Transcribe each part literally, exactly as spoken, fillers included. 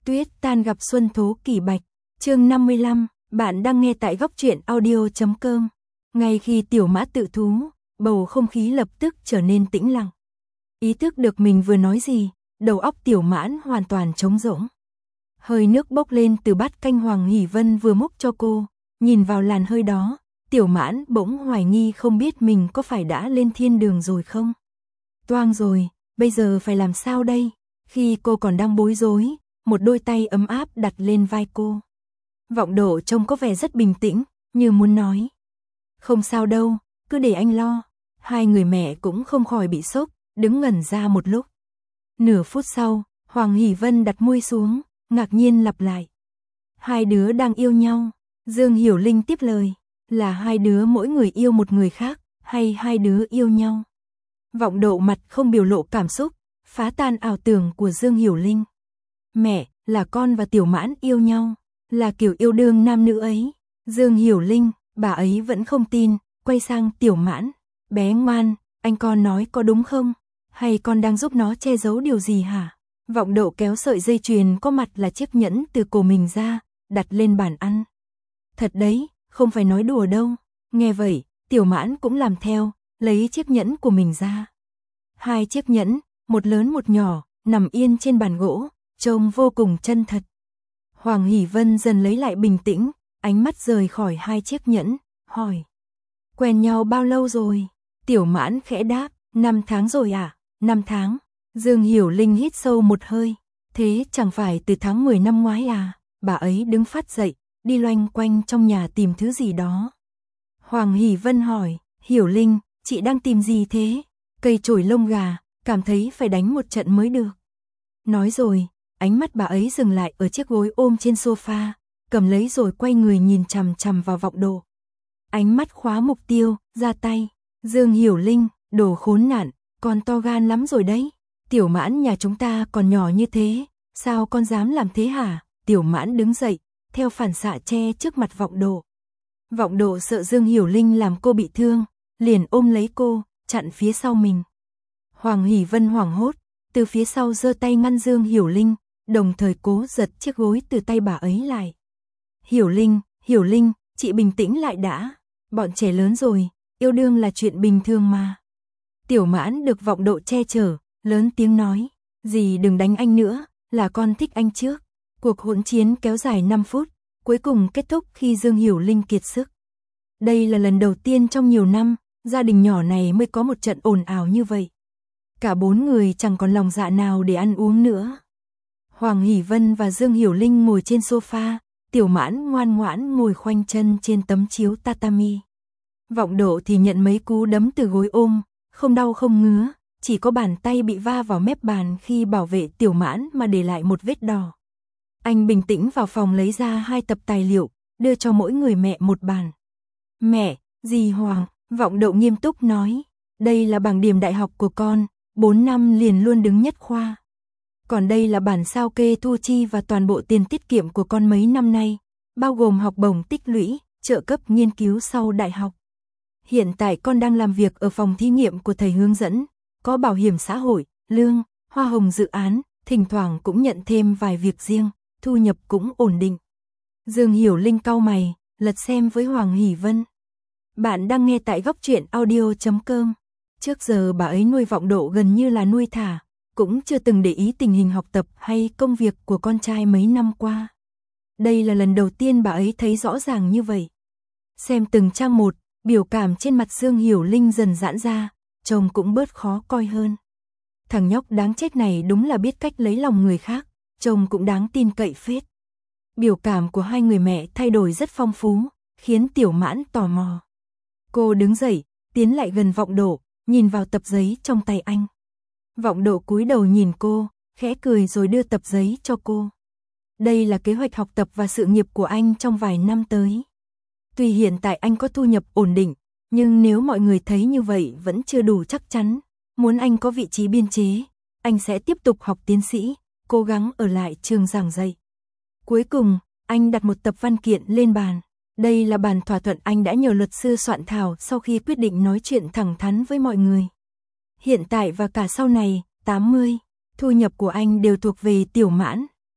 Tuyết tan gặp xuân thố kỷ bạch, chương năm mươi lăm, bạn đang nghe tại góc truyện audio chấm com. Ngay khi Tiểu Mã tự thú, bầu không khí lập tức trở nên tĩnh lặng. Ý thức được mình vừa nói gì, đầu óc Tiểu Mãn hoàn toàn trống rỗng. Hơi nước bốc lên từ bát canh Hoàng Hỷ Vân vừa múc cho cô, nhìn vào làn hơi đó, Tiểu Mãn bỗng hoài nghi không biết mình có phải đã lên thiên đường rồi không. Toang rồi, bây giờ phải làm sao đây? Khi cô còn đang bối rối, một đôi tay ấm áp đặt lên vai cô. Vọng Độ trông có vẻ rất bình tĩnh, như muốn nói: không sao đâu, cứ để anh lo. Hai người mẹ cũng không khỏi bị sốc, đứng ngẩn ra một lúc. Nửa phút sau, Hoàng Hỷ Vân đặt môi xuống, ngạc nhiên lặp lại: hai đứa đang yêu nhau. Dương Hiểu Linh tiếp lời: là hai đứa mỗi người yêu một người khác, hay hai đứa yêu nhau? Vọng Độ mặt không biểu lộ cảm xúc, phá tan ảo tưởng của Dương Hiểu Linh. Mẹ, là con và Tiểu Mãn yêu nhau, là kiểu yêu đương nam nữ ấy. Dương Hiểu Linh, bà ấy vẫn không tin, quay sang Tiểu Mãn: bé ngoan, anh con nói có đúng không? Hay con đang giúp nó che giấu điều gì hả? Vọng Độ kéo sợi dây chuyền có mặt là chiếc nhẫn từ cổ mình ra, đặt lên bàn ăn. Thật đấy, không phải nói đùa đâu. Nghe vậy, Tiểu Mãn cũng làm theo, lấy chiếc nhẫn của mình ra. Hai chiếc nhẫn, một lớn một nhỏ, nằm yên trên bàn gỗ, trông vô cùng chân thật. Hoàng Hỷ Vân dần lấy lại bình tĩnh, ánh mắt rời khỏi hai chiếc nhẫn, hỏi: quen nhau bao lâu rồi? Tiểu Mãn khẽ đáp: năm tháng rồi à? Năm tháng. Dương Hiểu Linh hít sâu một hơi: thế chẳng phải từ tháng mười năm ngoái à? Bà ấy đứng phát dậy, đi loanh quanh trong nhà tìm thứ gì đó. Hoàng Hỷ Vân hỏi: Hiểu Linh, chị đang tìm gì thế? Cây chổi lông gà, cảm thấy phải đánh một trận mới được. Nói rồi, ánh mắt bà ấy dừng lại ở chiếc gối ôm trên sofa, cầm lấy rồi quay người nhìn chằm chằm vào Vọng Độ. Ánh mắt khóa mục tiêu, ra tay. Dương Hiểu Linh, đồ khốn nạn, con to gan lắm rồi đấy. Tiểu Mãn nhà chúng ta còn nhỏ như thế, sao con dám làm thế hả? Tiểu Mãn đứng dậy, theo phản xạ che trước mặt Vọng Độ. Vọng Độ sợ Dương Hiểu Linh làm cô bị thương, liền ôm lấy cô, chặn phía sau mình. Hoàng Hỷ Vân hoảng hốt, từ phía sau giơ tay ngăn Dương Hiểu Linh, đồng thời cố giật chiếc gối từ tay bà ấy lại. Hiểu Linh, Hiểu Linh, chị bình tĩnh lại đã. Bọn trẻ lớn rồi, yêu đương là chuyện bình thường mà. Tiểu Mãn được Vọng Độ che chở, lớn tiếng nói: dì đừng đánh anh nữa, là con thích anh trước. Cuộc hỗn chiến kéo dài năm phút, cuối cùng kết thúc khi Dương Hiểu Linh kiệt sức. Đây là lần đầu tiên trong nhiều năm, gia đình nhỏ này mới có một trận ồn ào như vậy. Cả bốn người chẳng còn lòng dạ nào để ăn uống nữa. Hoàng Hỷ Vân và Dương Hiểu Linh ngồi trên sofa, Tiểu Mãn ngoan ngoãn ngồi khoanh chân trên tấm chiếu tatami. Vọng Độ thì nhận mấy cú đấm từ gối ôm, không đau không ngứa, chỉ có bàn tay bị va vào mép bàn khi bảo vệ Tiểu Mãn mà để lại một vết đỏ. Anh bình tĩnh vào phòng lấy ra hai tập tài liệu, đưa cho mỗi người mẹ một bản. Mẹ, dì Hoàng, Vọng Độ nghiêm túc nói: đây là bảng điểm đại học của con, bốn năm liền luôn đứng nhất khoa. Còn đây là bản sao kê thu chi và toàn bộ tiền tiết kiệm của con mấy năm nay, bao gồm học bổng tích lũy, trợ cấp nghiên cứu sau đại học. Hiện tại con đang làm việc ở phòng thí nghiệm của thầy hướng dẫn, có bảo hiểm xã hội, lương, hoa hồng dự án, thỉnh thoảng cũng nhận thêm vài việc riêng, thu nhập cũng ổn định. Dương Hiểu Linh cau mày, lật xem với Hoàng Hỷ Vân. Bạn đang nghe tại góc truyện audio chấm com. Trước giờ bà ấy nuôi Vọng Độ gần như là nuôi thả, cũng chưa từng để ý tình hình học tập hay công việc của con trai mấy năm qua. Đây là lần đầu tiên bà ấy thấy rõ ràng như vậy. Xem từng trang một, biểu cảm trên mặt Dương Hiểu Linh dần giãn ra, trông cũng bớt khó coi hơn. Thằng nhóc đáng chết này đúng là biết cách lấy lòng người khác, trông cũng đáng tin cậy phết. Biểu cảm của hai người mẹ thay đổi rất phong phú, khiến Tiểu Mãn tò mò. Cô đứng dậy, tiến lại gần Vọng Độ, nhìn vào tập giấy trong tay anh. Vọng Độ cúi đầu nhìn cô, khẽ cười rồi đưa tập giấy cho cô. Đây là kế hoạch học tập và sự nghiệp của anh trong vài năm tới. Tuy hiện tại anh có thu nhập ổn định, nhưng nếu mọi người thấy như vậy vẫn chưa đủ chắc chắn, muốn anh có vị trí biên chế, anh sẽ tiếp tục học tiến sĩ, cố gắng ở lại trường giảng dạy. Cuối cùng, anh đặt một tập văn kiện lên bàn. Đây là bản thỏa thuận anh đã nhờ luật sư soạn thảo sau khi quyết định nói chuyện thẳng thắn với mọi người. Hiện tại và cả sau này, tám mươi, thu nhập của anh đều thuộc về Tiểu Mãn.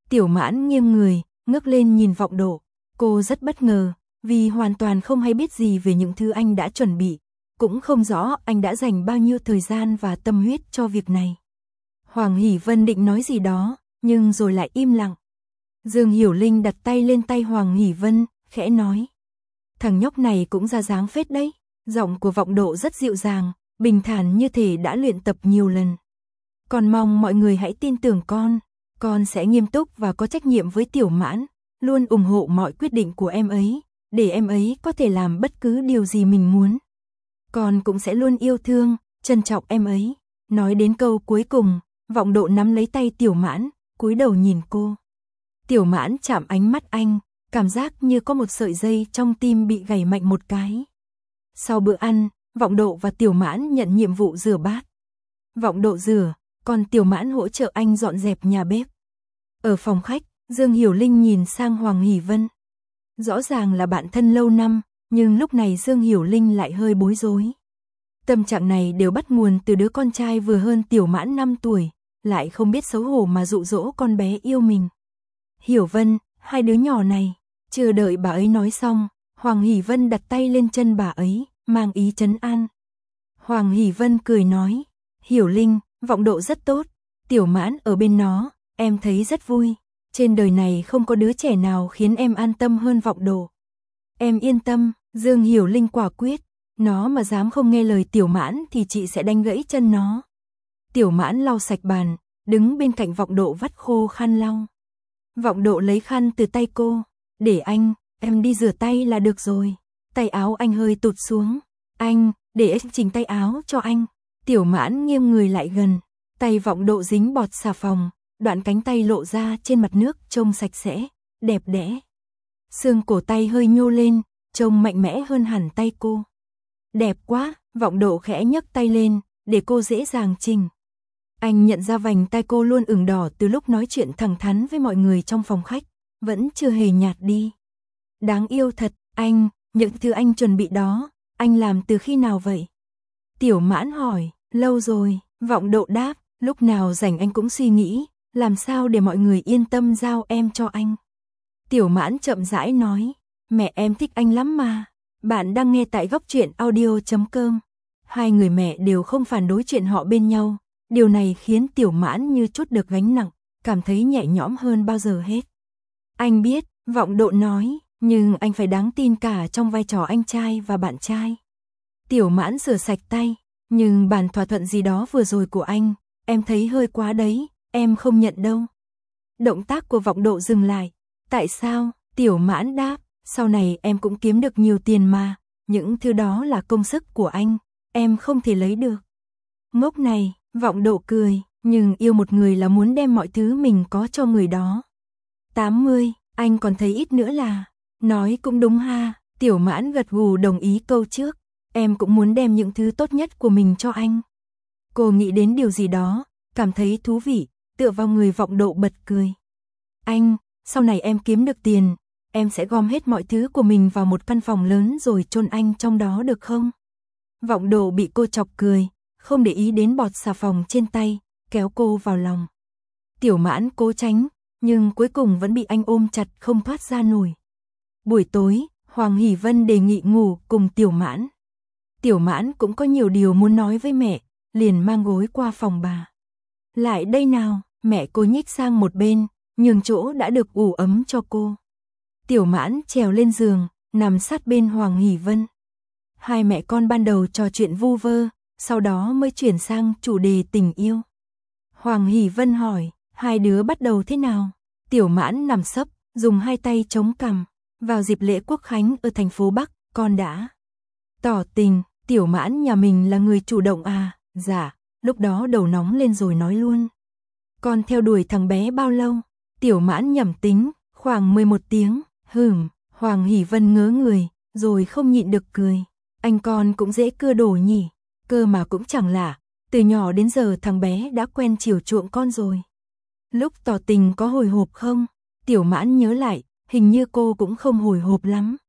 Tiểu Mãn nghiêng người, ngước lên nhìn Vọng Độ. Cô rất bất ngờ, vì hoàn toàn không hay biết gì về những thứ anh đã chuẩn bị, cũng không rõ anh đã dành bao nhiêu thời gian và tâm huyết cho việc này. Hoàng Hỷ Vân định nói gì đó, nhưng rồi lại im lặng. Dương Hiểu Linh đặt tay lên tay Hoàng Hỷ Vân, khẽ nói. Thằng nhóc này cũng ra dáng phết đấy. Giọng của Vọng Độ rất dịu dàng, bình thản như thể đã luyện tập nhiều lần. Con mong mọi người hãy tin tưởng con. Con sẽ nghiêm túc và có trách nhiệm với Tiểu Mãn, luôn ủng hộ mọi quyết định của em ấy, để em ấy có thể làm bất cứ điều gì mình muốn. Con cũng sẽ luôn yêu thương, trân trọng em ấy. Nói đến câu cuối cùng, Vọng Độ nắm lấy tay Tiểu Mãn, cúi đầu nhìn cô. Tiểu Mãn chạm ánh mắt anh, cảm giác như có một sợi dây trong tim bị gảy mạnh một cái. Sau bữa ăn, Vọng Độ và Tiểu Mãn nhận nhiệm vụ rửa bát. Vọng Độ rửa, còn Tiểu Mãn hỗ trợ anh dọn dẹp nhà bếp. Ở phòng khách, Dương Hiểu Linh nhìn sang Hoàng Hỷ Vân. Rõ ràng là bạn thân lâu năm, nhưng lúc này Dương Hiểu Linh lại hơi bối rối. Tâm trạng này đều bắt nguồn từ đứa con trai vừa hơn Tiểu Mãn năm tuổi, lại không biết xấu hổ mà dụ dỗ con bé yêu mình. Hiểu Vân, hai đứa nhỏ này. Chưa đợi bà ấy nói xong, Hoàng Hỷ Vân đặt tay lên chân bà ấy, mang ý trấn an. Hoàng Hỷ Vân cười nói, Hiểu Linh, Vọng Độ rất tốt, Tiểu Mãn ở bên nó, em thấy rất vui. Trên đời này không có đứa trẻ nào khiến em an tâm hơn Vọng Độ. Em yên tâm, Dương Hiểu Linh quả quyết, nó mà dám không nghe lời Tiểu Mãn thì chị sẽ đánh gãy chân nó. Tiểu Mãn lau sạch bàn, đứng bên cạnh Vọng Độ vắt khô khăn lau. Vọng Độ lấy khăn từ tay cô, để anh, em đi rửa tay là được rồi. Tay áo anh hơi tụt xuống, anh, để em chỉnh tay áo cho anh. Tiểu Mãn nghiêng người lại gần, tay Vọng Độ dính bọt xà phòng, đoạn cánh tay lộ ra trên mặt nước trông sạch sẽ, đẹp đẽ. Xương cổ tay hơi nhô lên, trông mạnh mẽ hơn hẳn tay cô. Đẹp quá, Vọng Độ khẽ nhấc tay lên, để cô dễ dàng chỉnh. Anh nhận ra vành tay cô luôn ửng đỏ từ lúc nói chuyện thẳng thắn với mọi người trong phòng khách, vẫn chưa hề nhạt đi. Đáng yêu thật, anh, những thứ anh chuẩn bị đó, anh làm từ khi nào vậy? Tiểu Mãn hỏi, lâu rồi, Vọng Độ đáp, lúc nào rảnh anh cũng suy nghĩ, làm sao để mọi người yên tâm giao em cho anh. Tiểu Mãn chậm rãi nói, mẹ em thích anh lắm mà. Bạn đang nghe tại góc truyện audio chấm com. Hai người mẹ đều không phản đối chuyện họ bên nhau. Điều này khiến Tiểu Mãn như trút được gánh nặng, cảm thấy nhẹ nhõm hơn bao giờ hết. Anh biết, Vọng Độ nói, nhưng anh phải đáng tin cả trong vai trò anh trai và bạn trai. Tiểu Mãn rửa sạch tay, nhưng bản thỏa thuận gì đó vừa rồi của anh, em thấy hơi quá đấy, em không nhận đâu. Động tác của Vọng Độ dừng lại. Tại sao? Tiểu Mãn đáp, sau này em cũng kiếm được nhiều tiền mà, những thứ đó là công sức của anh, em không thể lấy được. Ngốc này, Vọng Độ cười, nhưng yêu một người là muốn đem mọi thứ mình có cho người đó. tám mươi, anh còn thấy ít nữa là, nói cũng đúng ha. Tiểu Mãn gật gù đồng ý câu trước, em cũng muốn đem những thứ tốt nhất của mình cho anh. Cô nghĩ đến điều gì đó, cảm thấy thú vị, tựa vào người Vọng Độ bật cười. Anh, sau này em kiếm được tiền, em sẽ gom hết mọi thứ của mình vào một căn phòng lớn rồi chôn anh trong đó được không? Vọng Độ bị cô chọc cười, không để ý đến bọt xà phòng trên tay, kéo cô vào lòng. Tiểu Mãn cố tránh, nhưng cuối cùng vẫn bị anh ôm chặt không thoát ra nổi. Buổi tối, Hoàng Hỷ Vân đề nghị ngủ cùng Tiểu Mãn. Tiểu Mãn cũng có nhiều điều muốn nói với mẹ, liền mang gối qua phòng bà. Lại đây nào, mẹ cô nhích sang một bên, nhường chỗ đã được ủ ấm cho cô. Tiểu Mãn trèo lên giường, nằm sát bên Hoàng Hỷ Vân. Hai mẹ con ban đầu trò chuyện vu vơ, sau đó mới chuyển sang chủ đề tình yêu. Hoàng Hỷ Vân hỏi, hai đứa bắt đầu thế nào? Tiểu Mãn nằm sấp, dùng hai tay chống cằm. Vào dịp lễ Quốc Khánh ở thành phố Bắc, con đã tỏ tình. Tiểu Mãn nhà mình là người chủ động à? Dạ, lúc đó đầu nóng lên rồi nói luôn. Con theo đuổi thằng bé bao lâu? Tiểu Mãn nhẩm tính, khoảng mười một tiếng. Hừm, Hoàng Hỷ Vân ngớ người, rồi không nhịn được cười. Anh con cũng dễ cưa đổ nhỉ? Cơ mà cũng chẳng lạ, từ nhỏ đến giờ thằng bé đã quen chiều chuộng con rồi. Lúc tỏ tình có hồi hộp không? Tiểu Mãn nhớ lại, hình như cô cũng không hồi hộp lắm.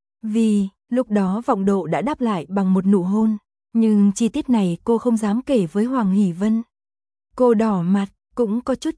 Vì, lúc đó Vọng Độ đã đáp lại bằng một nụ hôn, nhưng chi tiết này cô không dám kể với Hoàng Hỷ Vân. Cô đỏ mặt, cũng có chút chút,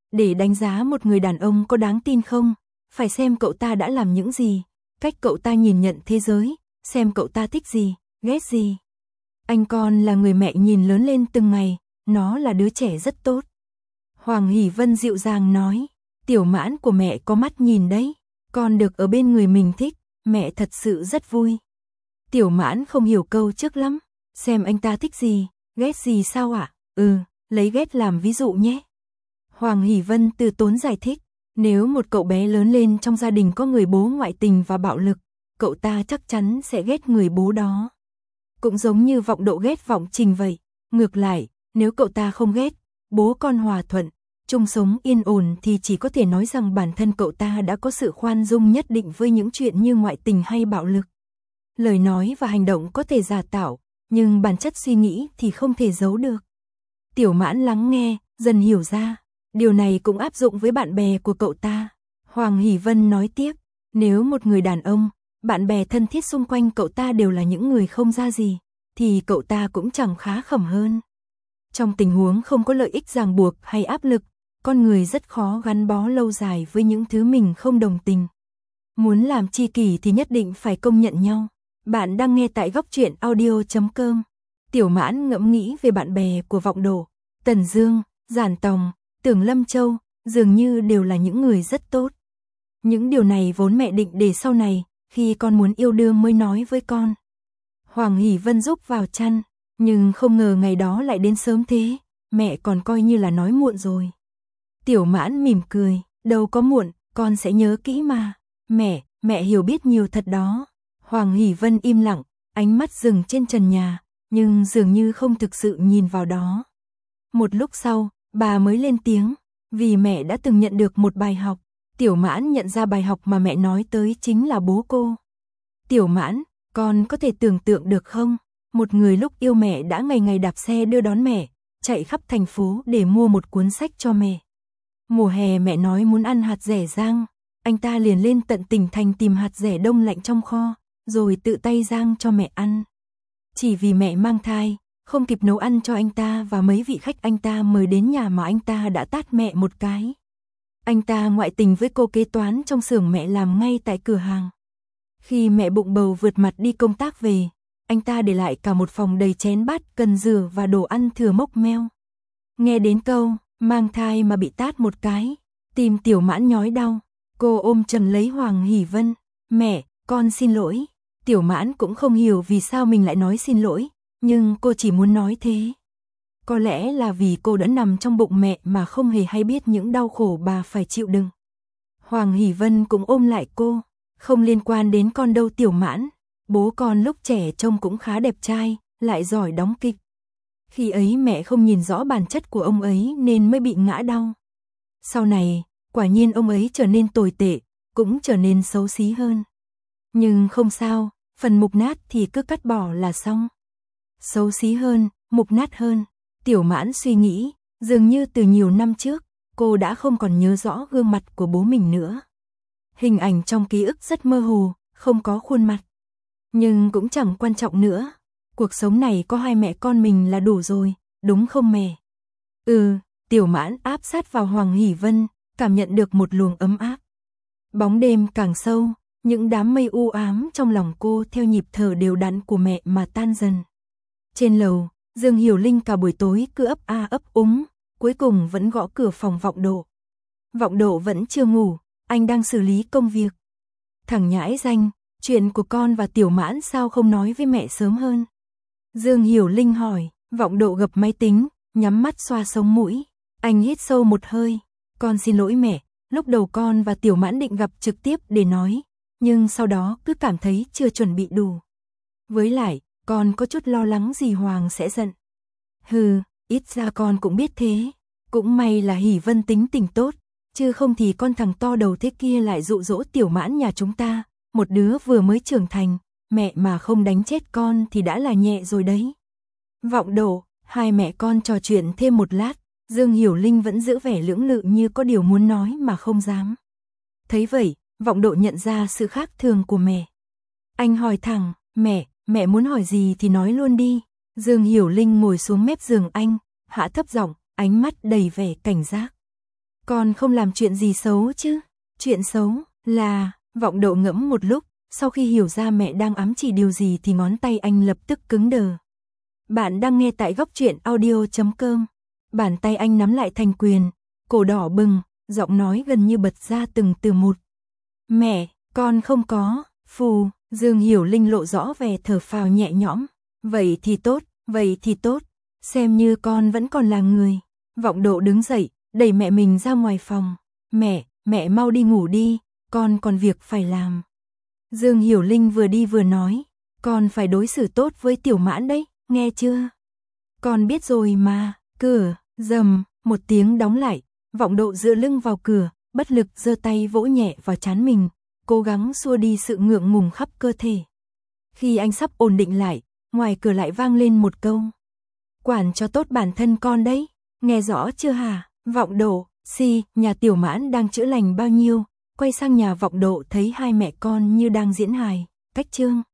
Để đánh giá một người đàn ông có đáng tin không, phải xem cậu ta đã làm những gì, cách cậu ta nhìn nhận thế giới, xem cậu ta thích gì, ghét gì. Anh con là người mẹ nhìn lớn lên từng ngày, nó là đứa trẻ rất tốt. Hoàng Hỷ Vân dịu dàng nói, Tiểu Mãn của mẹ có mắt nhìn đấy, con được ở bên người mình thích, mẹ thật sự rất vui. Tiểu Mãn không hiểu câu trước lắm, xem anh ta thích gì, ghét gì sao ạ? À? Ừ, lấy ghét làm ví dụ nhé. Hoàng Hỷ Vân từ tốn giải thích, nếu một cậu bé lớn lên trong gia đình có người bố ngoại tình và bạo lực, cậu ta chắc chắn sẽ ghét người bố đó. Cũng giống như Vọng Độ ghét Vọng Trình vậy, ngược lại, nếu cậu ta không ghét, bố con hòa thuận, chung sống yên ổn thì chỉ có thể nói rằng bản thân cậu ta đã có sự khoan dung nhất định với những chuyện như ngoại tình hay bạo lực. Lời nói và hành động có thể giả tạo, nhưng bản chất suy nghĩ thì không thể giấu được. Tiểu Mãn lắng nghe, dần hiểu ra, điều này cũng áp dụng với bạn bè của cậu ta. Hoàng Hỷ Vân nói tiếp, nếu một người đàn ông, bạn bè thân thiết xung quanh cậu ta đều là những người không ra gì, thì cậu ta cũng chẳng khá khẩm hơn. Trong tình huống không có lợi ích ràng buộc hay áp lực, con người rất khó gắn bó lâu dài với những thứ mình không đồng tình. Muốn làm tri kỷ thì nhất định phải công nhận nhau. Bạn đang nghe tại góc truyện audio chấm com. Tiểu Mãn ngẫm nghĩ về bạn bè của Vọng Độ, Tần Dương, Giản Tòng, Tưởng Lâm Châu, dường như đều là những người rất tốt. Những điều này vốn mẹ định để sau này, khi con muốn yêu đương mới nói với con. Hoàng Hỷ Vân rúc vào chăn, nhưng không ngờ ngày đó lại đến sớm thế, mẹ còn coi như là nói muộn rồi. Tiểu Mãn mỉm cười, đâu có muộn, con sẽ nhớ kỹ mà. Mẹ, mẹ hiểu biết nhiều thật đó. Hoàng Hỷ Vân im lặng, ánh mắt dừng trên trần nhà, nhưng dường như không thực sự nhìn vào đó. Một lúc sau, bà mới lên tiếng, vì mẹ đã từng nhận được một bài học. Tiểu Mãn nhận ra bài học mà mẹ nói tới chính là bố cô. Tiểu Mãn, con có thể tưởng tượng được không? Một người lúc yêu mẹ đã ngày ngày đạp xe đưa đón mẹ, chạy khắp thành phố để mua một cuốn sách cho mẹ. Mùa hè mẹ nói muốn ăn hạt dẻ rang, anh ta liền lên tận tỉnh thành tìm hạt dẻ đông lạnh trong kho, rồi tự tay rang cho mẹ ăn. Chỉ vì mẹ mang thai, không kịp nấu ăn cho anh ta và mấy vị khách anh ta mời đến nhà mà anh ta đã tát mẹ một cái. Anh ta ngoại tình với cô kế toán trong xưởng mẹ làm ngay tại cửa hàng. Khi mẹ bụng bầu vượt mặt đi công tác về, anh ta để lại cả một phòng đầy chén bát cần rửa và đồ ăn thừa mốc meo. Nghe đến câu, mang thai mà bị tát một cái, tim Tiểu Mãn nhói đau, cô ôm chầm lấy Hoàng Hỷ Vân, mẹ, con xin lỗi. Tiểu Mãn cũng không hiểu vì sao mình lại nói xin lỗi, nhưng cô chỉ muốn nói thế. Có lẽ là vì cô đã nằm trong bụng mẹ mà không hề hay biết những đau khổ bà phải chịu đựng. Hoàng Hỷ Vân cũng ôm lại cô, không liên quan đến con đâu Tiểu Mãn, bố con lúc trẻ trông cũng khá đẹp trai, lại giỏi đóng kịch. Khi ấy mẹ không nhìn rõ bản chất của ông ấy nên mới bị ngã đau. Sau này, quả nhiên ông ấy trở nên tồi tệ, cũng trở nên xấu xí hơn. Nhưng không sao, phần mục nát thì cứ cắt bỏ là xong. Xấu xí hơn, mục nát hơn. Tiểu Mãn suy nghĩ, dường như từ nhiều năm trước, cô đã không còn nhớ rõ gương mặt của bố mình nữa. Hình ảnh trong ký ức rất mơ hồ, không có khuôn mặt. Nhưng cũng chẳng quan trọng nữa. Cuộc sống này có hai mẹ con mình là đủ rồi, đúng không mẹ? Ừ, Tiểu Mãn áp sát vào Hoàng Hỷ Vân, cảm nhận được một luồng ấm áp. Bóng đêm càng sâu, những đám mây u ám trong lòng cô theo nhịp thở đều đặn của mẹ mà tan dần. Trên lầu, Dương Hiểu Linh cả buổi tối cứ ấp a ấp úng, cuối cùng vẫn gõ cửa phòng Vọng Độ. Vọng Độ vẫn chưa ngủ, anh đang xử lý công việc. Thằng nhãi danh, chuyện của con và Tiểu Mãn sao không nói với mẹ sớm hơn? Dương Hiểu Linh hỏi. Vọng Độ gập máy tính, nhắm mắt xoa sống mũi. Anh hít sâu một hơi. Con xin lỗi mẹ, lúc đầu con và Tiểu Mãn định gặp trực tiếp để nói, nhưng sau đó cứ cảm thấy chưa chuẩn bị đủ. Với lại, con có chút lo lắng dì Hoàng sẽ giận. Hừ, ít ra con cũng biết thế. Cũng may là Hỷ Vân tính tình tốt, chứ không thì con thằng to đầu thế kia lại dụ dỗ Tiểu Mãn nhà chúng ta, một đứa vừa mới trưởng thành, mẹ mà không đánh chết con thì đã là nhẹ rồi đấy. Vọng Độ, hai mẹ con trò chuyện thêm một lát, Dương Hiểu Linh vẫn giữ vẻ lưỡng lự như có điều muốn nói mà không dám. Thấy vậy, Vọng Độ nhận ra sự khác thường của mẹ. Anh hỏi thẳng, mẹ, mẹ muốn hỏi gì thì nói luôn đi. Dương Hiểu Linh ngồi xuống mép giường anh, hạ thấp giọng, ánh mắt đầy vẻ cảnh giác. Con không làm chuyện gì xấu chứ? Chuyện xấu là, Vọng Độ ngẫm một lúc, sau khi hiểu ra mẹ đang ám chỉ điều gì thì ngón tay anh lập tức cứng đờ. Bạn đang nghe tại góc truyện audio chấm com. Bàn tay anh nắm lại thành quyền, cổ đỏ bừng, giọng nói gần như bật ra từng từ một. Mẹ, con không có, phù, Dương Hiểu Linh lộ rõ vẻ thở phào nhẹ nhõm. Vậy thì tốt, vậy thì tốt, xem như con vẫn còn là người. Vọng Độ đứng dậy, đẩy mẹ mình ra ngoài phòng. Mẹ, mẹ mau đi ngủ đi, con còn việc phải làm. Dương Hiểu Linh vừa đi vừa nói, con phải đối xử tốt với Tiểu Mãn đấy, nghe chưa? Con biết rồi mà. Cửa, rầm, một tiếng đóng lại, Vọng Độ dựa lưng vào cửa, bất lực giơ tay vỗ nhẹ vào trán mình, cố gắng xua đi sự ngượng ngùng khắp cơ thể. Khi anh sắp ổn định lại, ngoài cửa lại vang lên một câu. Quản cho tốt bản thân con đấy, nghe rõ chưa hả? Vọng Độ, si, nhà Tiểu Mãn đang chữa lành bao nhiêu, quay sang nhà Vọng Độ thấy hai mẹ con như đang diễn hài, cách chương.